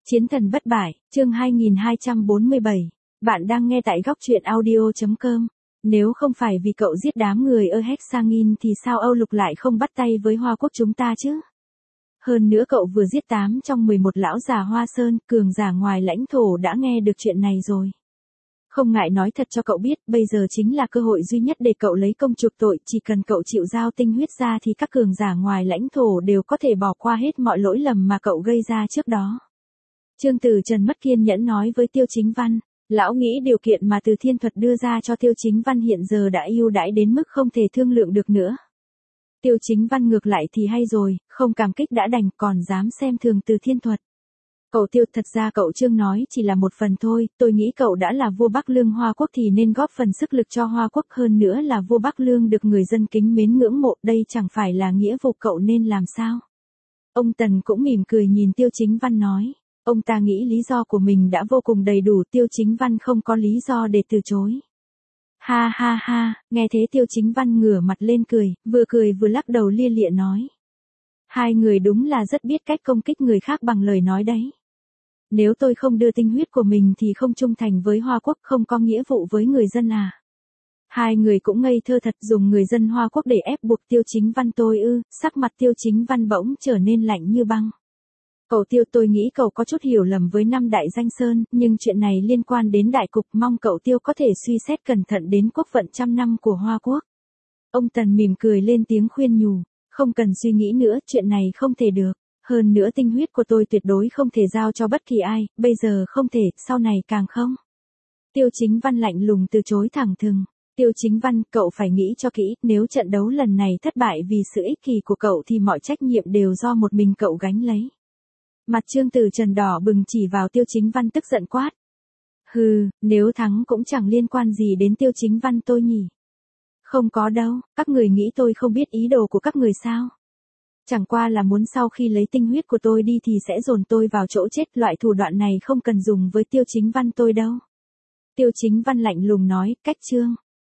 Chiến thần bất bại, chương 2247. Bạn đang nghe tại góc truyện audio.com. Nếu không phải vì cậu giết đám người ở Hexagin thì sao Âu Lục lại không bắt tay với Hoa Quốc chúng ta chứ? Hơn nữa cậu vừa giết 8 trong 11 lão già Hoa Sơn, cường giả ngoài lãnh thổ đã nghe được chuyện này rồi. Không ngại nói thật cho cậu biết, bây giờ chính là cơ hội duy nhất để cậu lấy công chuộc tội, chỉ cần cậu chịu giao tinh huyết ra thì các cường giả ngoài lãnh thổ đều có thể bỏ qua hết mọi lỗi lầm mà cậu gây ra trước đó. Trương Tử Trần mất kiên nhẫn nói với Tiêu Chính Văn, lão nghĩ điều kiện mà Từ Thiên Thuật đưa ra cho Tiêu Chính Văn hiện giờ đã ưu đãi đến mức không thể thương lượng được nữa. Tiêu Chính Văn ngược lại thì hay rồi, không cảm kích đã đành còn dám xem thường Từ Thiên Thuật. Cậu Tiêu, thật ra cậu Trương nói chỉ là một phần thôi, tôi nghĩ cậu đã là vua Bắc Lương Hoa Quốc thì nên góp phần sức lực cho Hoa Quốc, hơn nữa là vua Bắc Lương được người dân kính mến ngưỡng mộ, đây chẳng phải là nghĩa vụ cậu nên làm sao? Ông Tần cũng mỉm cười nhìn Tiêu Chính Văn nói. Ông ta nghĩ lý do của mình đã vô cùng đầy đủ, Tiêu Chính Văn không có lý do để từ chối. Ha ha ha, nghe thế Tiêu Chính Văn ngửa mặt lên cười vừa lắc đầu lia lịa nói. Hai người đúng là rất biết cách công kích người khác bằng lời nói đấy. Nếu tôi không đưa tinh huyết của mình thì không trung thành với Hoa Quốc, không có nghĩa vụ với người dân à? Hai người cũng ngây thơ thật, dùng người dân Hoa Quốc để ép buộc Tiêu Chính Văn tôi ư? Sắc mặt Tiêu Chính Văn bỗng trở nên lạnh như băng. Cậu Tiêu, tôi nghĩ cậu có chút hiểu lầm với năm đại danh sơn, nhưng chuyện này liên quan đến đại cục, mong cậu Tiêu có thể suy xét cẩn thận đến quốc vận trăm năm của Hoa Quốc. Ông Tần mỉm cười lên tiếng khuyên nhủ, không cần suy nghĩ nữa, chuyện này không thể được. Hơn nữa tinh huyết của tôi tuyệt đối không thể giao cho bất kỳ ai, bây giờ không thể, sau này càng không. Tiêu Chính Văn lạnh lùng từ chối thẳng thừng. Tiêu Chính Văn, cậu phải nghĩ cho kỹ, nếu trận đấu lần này thất bại vì sự ích kỷ của cậu thì mọi trách nhiệm đều do một mình cậu gánh lấy. Mặt Trương Tử Trần đỏ bừng chỉ vào Tiêu Chính Văn tức giận quát. Hừ, nếu thắng cũng chẳng liên quan gì đến Tiêu Chính Văn tôi nhỉ. Không có đâu, các người nghĩ tôi không biết ý đồ của các người sao? Chẳng qua là muốn sau khi lấy tinh huyết của tôi đi thì sẽ dồn tôi vào chỗ chết, loại thủ đoạn này không cần dùng với Tiêu Chính Văn tôi đâu. Tiêu Chính Văn lạnh lùng nói, cách Trương.